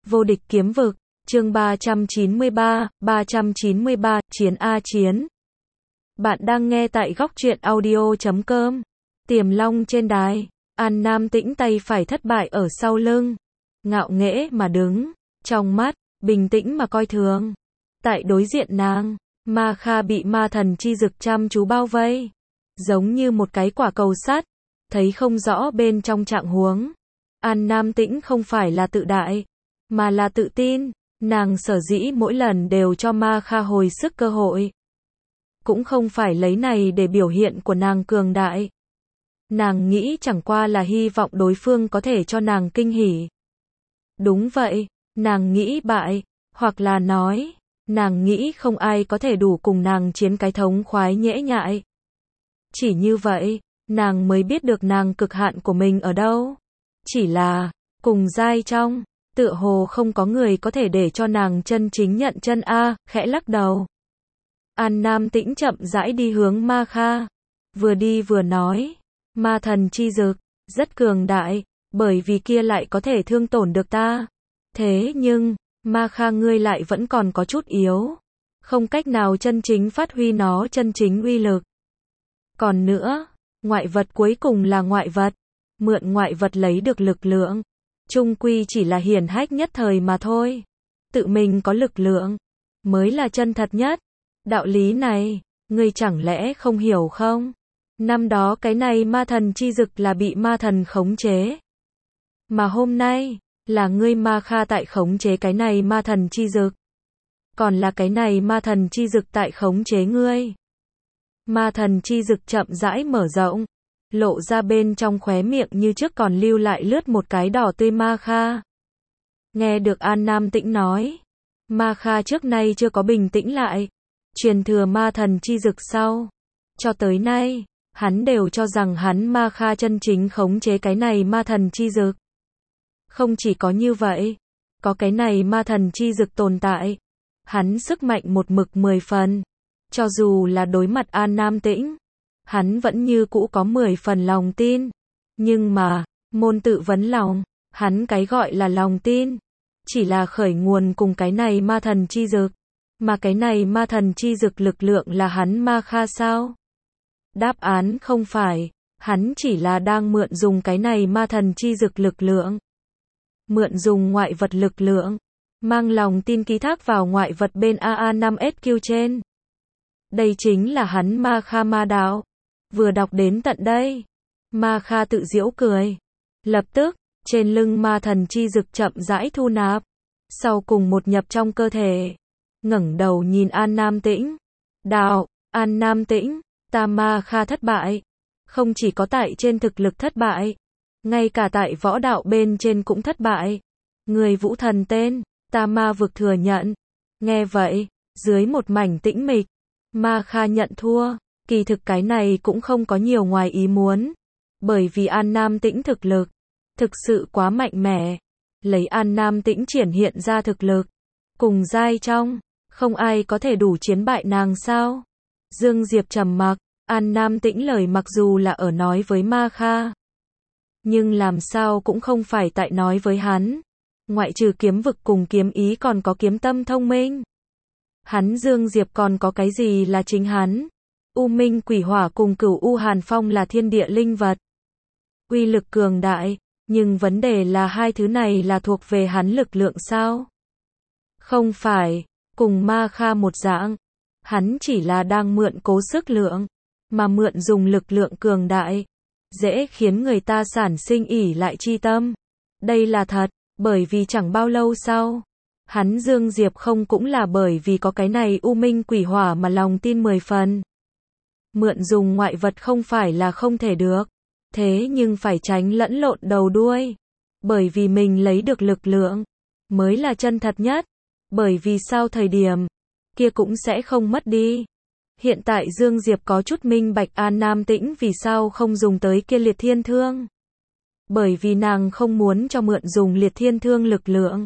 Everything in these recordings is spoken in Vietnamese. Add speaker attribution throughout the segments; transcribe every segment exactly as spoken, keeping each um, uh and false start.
Speaker 1: Vô địch kiếm vực, chương ba trăm chín mươi ba, ba trăm chín mươi ba, chiến a chiến. Bạn đang nghe tại góc truyện audio chấm com. Tiềm Long trên đài, An Nam Tĩnh tay phải thất bại ở sau lưng, ngạo nghễ mà đứng, trong mắt bình tĩnh mà coi thường. Tại đối diện nàng, Ma Kha bị ma thần chi dực chăm chú bao vây, giống như một cái quả cầu sắt, thấy không rõ bên trong trạng huống. An Nam Tĩnh không phải là tự đại, mà là tự tin. Nàng sở dĩ mỗi lần đều cho Ma Kha hồi sức cơ hội, cũng không phải lấy này để biểu hiện của nàng cường đại. Nàng nghĩ chẳng qua là hy vọng đối phương có thể cho nàng kinh hỉ. Đúng vậy, nàng nghĩ bại, hoặc là nói, nàng nghĩ không ai có thể đủ cùng nàng chiến cái thống khoái nhễ nhại. Chỉ như vậy, nàng mới biết được nàng cực hạn của mình ở đâu. Chỉ là, cùng giai trong, tựa hồ không có người có thể để cho nàng chân chính nhận chân a, khẽ lắc đầu. An Nam Tĩnh chậm rãi đi hướng Ma Kha, vừa đi vừa nói, ma thần chi dực, rất cường đại, bởi vì kia lại có thể thương tổn được ta. Thế nhưng, Ma Kha ngươi lại vẫn còn có chút yếu, không cách nào chân chính phát huy nó chân chính uy lực. Còn nữa, ngoại vật cuối cùng là ngoại vật, mượn ngoại vật lấy được lực lượng, chung quy chỉ là hiển hách nhất thời mà thôi. Tự mình có lực lượng, mới là chân thật nhất. Đạo lý này, ngươi chẳng lẽ không hiểu không? Năm đó cái này ma thần chi dực là bị ma thần khống chế. Mà hôm nay, là ngươi Ma Kha tại khống chế cái này ma thần chi dực. Còn là cái này ma thần chi dực tại khống chế ngươi. Ma thần chi dực chậm rãi mở rộng, lộ ra bên trong khóe miệng như trước còn lưu lại lướt một cái đỏ tươi Ma Kha. Nghe được An Nam Tĩnh nói, Ma Kha trước nay chưa có bình tĩnh lại, truyền thừa ma thần chi dực sau. Cho tới nay, hắn đều cho rằng hắn Ma Kha chân chính khống chế cái này ma thần chi dực. Không chỉ có như vậy, có cái này ma thần chi dực tồn tại, hắn sức mạnh một mực mười phần. Cho dù là đối mặt An Nam Tĩnh, hắn vẫn như cũ có mười phần lòng tin. Nhưng mà, môn tự vấn lòng, hắn cái gọi là lòng tin, chỉ là khởi nguồn cùng cái này ma thần chi dực. Mà cái này ma thần chi dực lực lượng là hắn Ma Kha sao? Đáp án không phải, hắn chỉ là đang mượn dùng cái này ma thần chi dực lực lượng. Mượn dùng ngoại vật lực lượng, mang lòng tin ký thác vào ngoại vật bên a a năm S Q trên. Đây chính là hắn Ma Kha ma đạo. Vừa đọc đến tận đây, Ma Kha tự giễu cười. Lập tức, trên lưng ma thần chi dực chậm rãi thu nạp, sau cùng một nhập trong cơ thể. Ngẩng đầu nhìn An Nam Tĩnh. Đạo, An Nam Tĩnh, ta Ma Kha thất bại. Không chỉ có tại trên thực lực thất bại, ngay cả tại võ đạo bên trên cũng thất bại. Người vũ thần tên, ta ma vực thừa nhận. Nghe vậy, dưới một mảnh tĩnh mịch, Ma Kha nhận thua. Kỳ thực cái này cũng không có nhiều ngoài ý muốn. Bởi vì An Nam Tĩnh thực lực, thực sự quá mạnh mẽ. Lấy An Nam Tĩnh triển hiện ra thực lực, cùng giai trong, không ai có thể đủ chiến bại nàng sao? Dương Diệp trầm mặc, An Nam Tĩnh lời mặc dù là ở nói với Ma Kha, nhưng làm sao cũng không phải tại nói với hắn. Ngoại trừ kiếm vực cùng kiếm ý còn có kiếm tâm thông minh. Hắn Dương Diệp còn có cái gì là chính hắn? U Minh Quỷ Hỏa cùng Cửu U Hàn Phong là thiên địa linh vật. Uy lực cường đại, nhưng vấn đề là hai thứ này là thuộc về hắn lực lượng sao? Không phải, cùng Ma Kha một dạng. Hắn chỉ là đang mượn cố sức lượng, mà mượn dùng lực lượng cường đại, dễ khiến người ta sản sinh ỷ lại chi tâm. Đây là thật, bởi vì chẳng bao lâu sau, hắn Dương Diệp không cũng là bởi vì có cái này U Minh Quỷ Hỏa mà lòng tin mười phần. Mượn dùng ngoại vật không phải là không thể được, thế nhưng phải tránh lẫn lộn đầu đuôi. Bởi vì mình lấy được lực lượng, mới là chân thật nhất. Bởi vì sau thời điểm, kia cũng sẽ không mất đi. Hiện tại Dương Diệp có chút minh bạch An Nam Tĩnh vì sao không dùng tới kia liệt thiên thương. Bởi vì nàng không muốn cho mượn dùng liệt thiên thương lực lượng.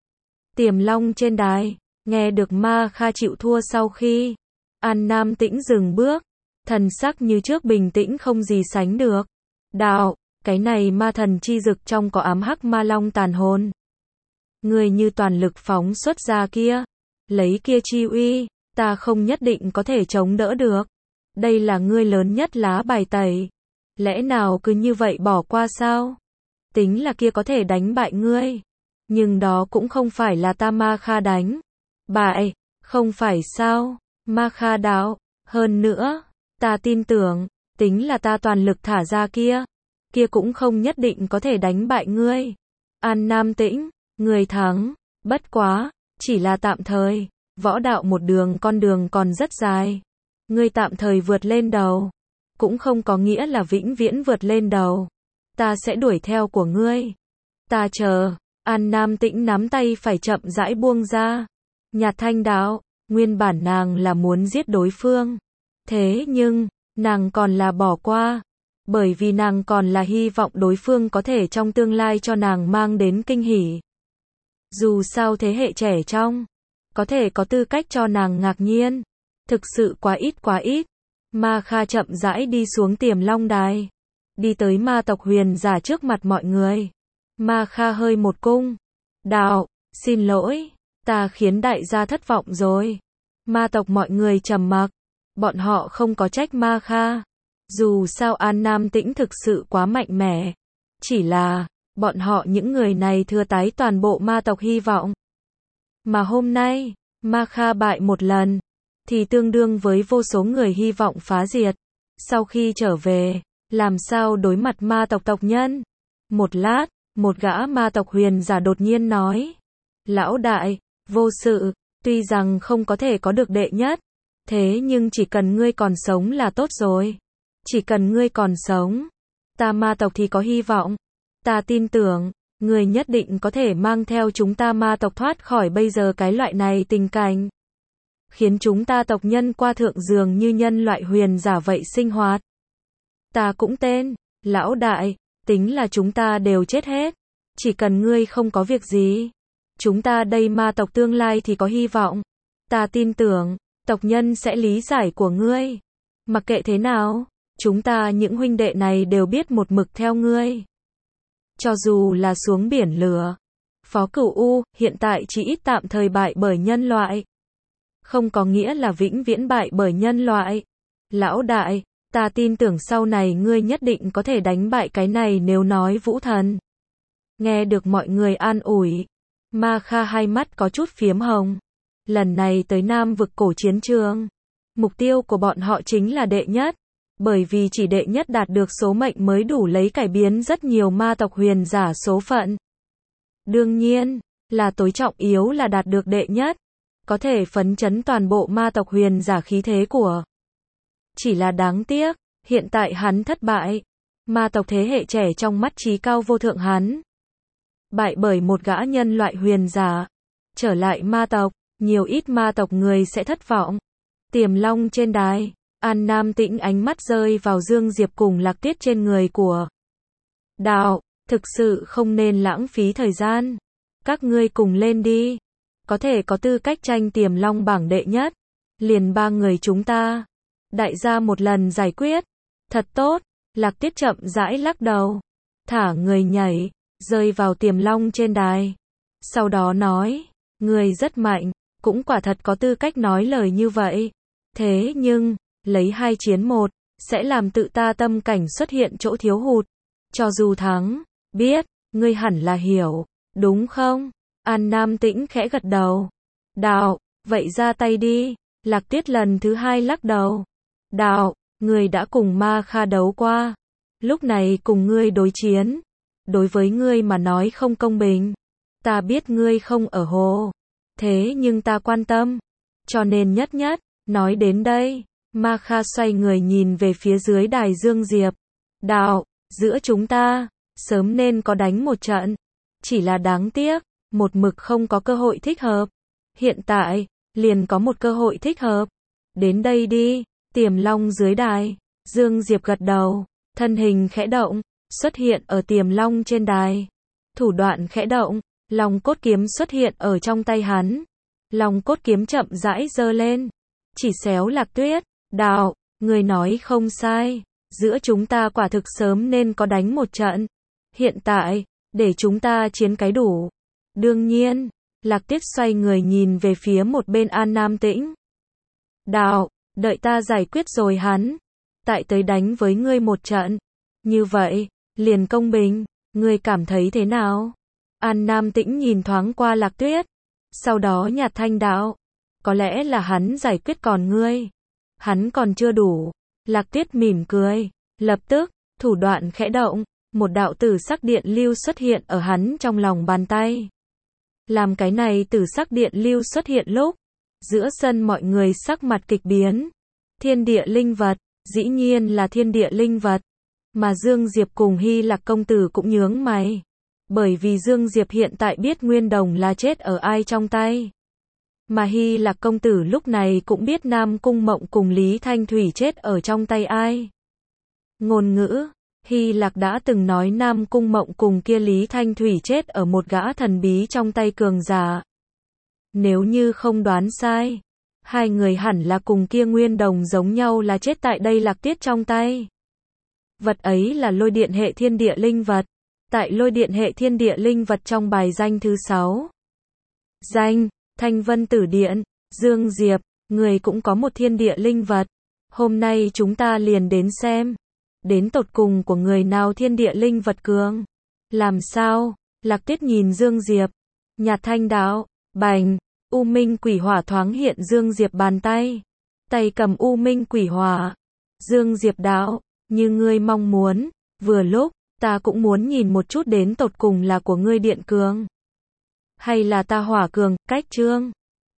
Speaker 1: Tiềm Long trên đài, nghe được Ma Kha chịu thua sau khi, An Nam Tĩnh dừng bước, thần sắc như trước bình tĩnh không gì sánh được. Đạo, cái này ma thần chi dực trong có ám hắc ma long tàn hồn. ngươi như toàn lực phóng xuất ra kia, lấy kia chi uy, ta không nhất định có thể chống đỡ được. Đây là ngươi lớn nhất lá bài tẩy. Lẽ nào cứ như vậy bỏ qua sao? Tính là kia có thể đánh bại ngươi. Nhưng đó cũng không phải là ta Ma Kha đánh. Bại, không phải sao? Ma Kha đạo, hơn nữa, ta tin tưởng, tính là ta toàn lực thả ra kia, kia cũng không nhất định có thể đánh bại ngươi. An Nam Tĩnh, ngươi thắng, bất quá, chỉ là tạm thời, võ đạo một đường con đường còn rất dài. Ngươi tạm thời vượt lên đầu, cũng không có nghĩa là vĩnh viễn vượt lên đầu. Ta sẽ đuổi theo của ngươi. Ta chờ. An Nam Tĩnh nắm tay phải chậm rãi buông ra. Nhạt thanh đạo, nguyên bản nàng là muốn giết đối phương. Thế nhưng, nàng còn là bỏ qua. Bởi vì nàng còn là hy vọng đối phương có thể trong tương lai cho nàng mang đến kinh hỉ. Dù sao thế hệ trẻ trong, có thể có tư cách cho nàng ngạc nhiên. Thực sự quá ít quá ít. Ma Kha chậm rãi đi xuống Tiềm Long Đài. Đi tới ma tộc huyền giả trước mặt mọi người. Ma Kha hơi một cung. Đạo, xin lỗi, ta khiến đại gia thất vọng rồi. Ma tộc mọi người trầm mặc. Bọn họ không có trách Ma Kha. Dù sao An Nam Tĩnh thực sự quá mạnh mẽ. Chỉ là, bọn họ những người này thừa tái toàn bộ ma tộc hy vọng. Mà hôm nay, Ma Kha bại một lần, thì tương đương với vô số người hy vọng phá diệt. Sau khi trở về, làm sao đối mặt ma tộc tộc nhân? Một lát, một gã ma tộc huyền giả đột nhiên nói. Lão đại, vô sự, tuy rằng không có thể có được đệ nhất, thế nhưng chỉ cần ngươi còn sống là tốt rồi. Chỉ cần ngươi còn sống, ta ma tộc thì có hy vọng. Ta tin tưởng, ngươi nhất định có thể mang theo chúng ta ma tộc thoát khỏi bây giờ cái loại này tình cảnh. Khiến chúng ta tộc nhân qua thượng dường như nhân loại huyền giả vậy sinh hoạt. Ta cũng tên, lão đại, tính là chúng ta đều chết hết. Chỉ cần ngươi không có việc gì, chúng ta đây ma tộc tương lai thì có hy vọng. Ta tin tưởng, tộc nhân sẽ lý giải của ngươi. Mặc kệ thế nào, chúng ta những huynh đệ này đều biết một mực theo ngươi. Cho dù là xuống biển lửa, Phó Cửu U hiện tại chỉ ít tạm thời bại bởi nhân loại. Không có nghĩa là vĩnh viễn bại bởi nhân loại. Lão đại, ta tin tưởng sau này ngươi nhất định có thể đánh bại cái này nếu nói vũ thần. Nghe được mọi người an ủi, Ma Kha hai mắt có chút phiếm hồng. Lần này tới Nam vực cổ chiến trường, mục tiêu của bọn họ chính là đệ nhất. Bởi vì chỉ đệ nhất đạt được số mệnh mới đủ lấy cải biến rất nhiều ma tộc huyền giả số phận. Đương nhiên, là tối trọng yếu là đạt được đệ nhất. Có thể phấn chấn toàn bộ ma tộc huyền giả khí thế của. Chỉ là đáng tiếc, hiện tại hắn thất bại. Ma tộc thế hệ trẻ trong mắt trí cao vô thượng hắn. Bại bởi một gã nhân loại huyền giả. Trở lại ma tộc, nhiều ít ma tộc người sẽ thất vọng. Tiềm Long trên đài, An Nam Tĩnh ánh mắt rơi vào Dương Diệp cùng Lạc Tiết trên người của. Đạo, thực sự không nên lãng phí thời gian. Các ngươi cùng lên đi. Có thể có tư cách tranh Tiềm Long bảng đệ nhất. Liền ba người chúng ta. Đại gia một lần giải quyết. Thật tốt. Lạc Tiết chậm rãi lắc đầu. Thả người nhảy, rơi vào Tiềm Long trên đài. Sau đó nói, người rất mạnh, cũng quả thật có tư cách nói lời như vậy. Thế nhưng, lấy hai chiến một, sẽ làm tự ta tâm cảnh xuất hiện chỗ thiếu hụt. Cho dù thắng, biết, ngươi hẳn là hiểu, đúng không? An Nam Tĩnh khẽ gật đầu. Đạo, vậy ra tay đi. Lạc Tiết lần thứ hai lắc đầu. Đạo, ngươi đã cùng Ma Kha đấu qua. Lúc này cùng ngươi đối chiến. Đối với ngươi mà nói không công bình. Ta biết ngươi không ở hồ. Thế nhưng ta quan tâm. Cho nên nhất nhất, nói đến đây. Ma Kha xoay người nhìn về phía dưới đài Dương Diệp. Đạo, giữa chúng ta, sớm nên có đánh một trận. Chỉ là đáng tiếc, một mực không có cơ hội thích hợp. Hiện tại, liền có một cơ hội thích hợp. Đến đây đi, Tiềm Long dưới đài. Dương Diệp gật đầu, thân hình khẽ động, xuất hiện ở Tiềm Long trên đài. Thủ đoạn khẽ động, Long cốt kiếm xuất hiện ở trong tay hắn. Long cốt kiếm chậm rãi giơ lên, chỉ xéo Lạc Tuyết. Đạo, người nói không sai, giữa chúng ta quả thực sớm nên có đánh một trận. Hiện tại, để chúng ta chiến cái đủ. Đương nhiên, Lạc Tuyết xoay người nhìn về phía một bên An Nam Tĩnh. Đạo, đợi ta giải quyết rồi hắn, tại tới đánh với ngươi một trận. Như vậy, liền công bình, ngươi cảm thấy thế nào? An Nam Tĩnh nhìn thoáng qua Lạc Tuyết, sau đó nhạt thanh đạo, có lẽ là hắn giải quyết còn ngươi, hắn còn chưa đủ. Lạc Tuyết mỉm cười, lập tức, thủ đoạn khẽ động, một đạo tử sắc điện lưu xuất hiện ở hắn trong lòng bàn tay. Làm cái này tử sắc điện lưu xuất hiện lúc, giữa sân mọi người sắc mặt kịch biến. Thiên địa linh vật, dĩ nhiên là thiên địa linh vật, mà Dương Diệp cùng Hy Lạc công tử cũng nhướng mày. Bởi vì Dương Diệp hiện tại biết Nguyên Đồng là chết ở ai trong tay. Mà Hy Lạc công tử lúc này cũng biết Nam Cung Mộng cùng Lý Thanh Thủy chết ở trong tay ai. Ngôn ngữ, Hy Lạc đã từng nói Nam Cung Mộng cùng kia Lý Thanh Thủy chết ở một gã thần bí trong tay cường giả. Nếu như không đoán sai, hai người hẳn là cùng kia Nguyên Đồng giống nhau là chết tại đây Lạc Tuyết trong tay. Vật ấy là lôi điện hệ thiên địa linh vật. Tại lôi điện hệ thiên địa linh vật trong bài danh thứ sáu. Danh, Thanh Vân Tử Điện, Dương Diệp, người cũng có một thiên địa linh vật. Hôm nay chúng ta liền đến xem. Đến tột cùng của người nào thiên địa linh vật cường. Làm sao? Lạc Tuyết nhìn Dương Diệp. Nhạt thanh đạo, bành, U Minh Quỷ Hỏa thoáng hiện Dương Diệp bàn tay. Tay cầm U Minh Quỷ Hỏa. Dương Diệp đạo, như ngươi mong muốn, vừa lúc, ta cũng muốn nhìn một chút đến tột cùng là của ngươi điện cường. Hay là ta hỏa cường, cách trương.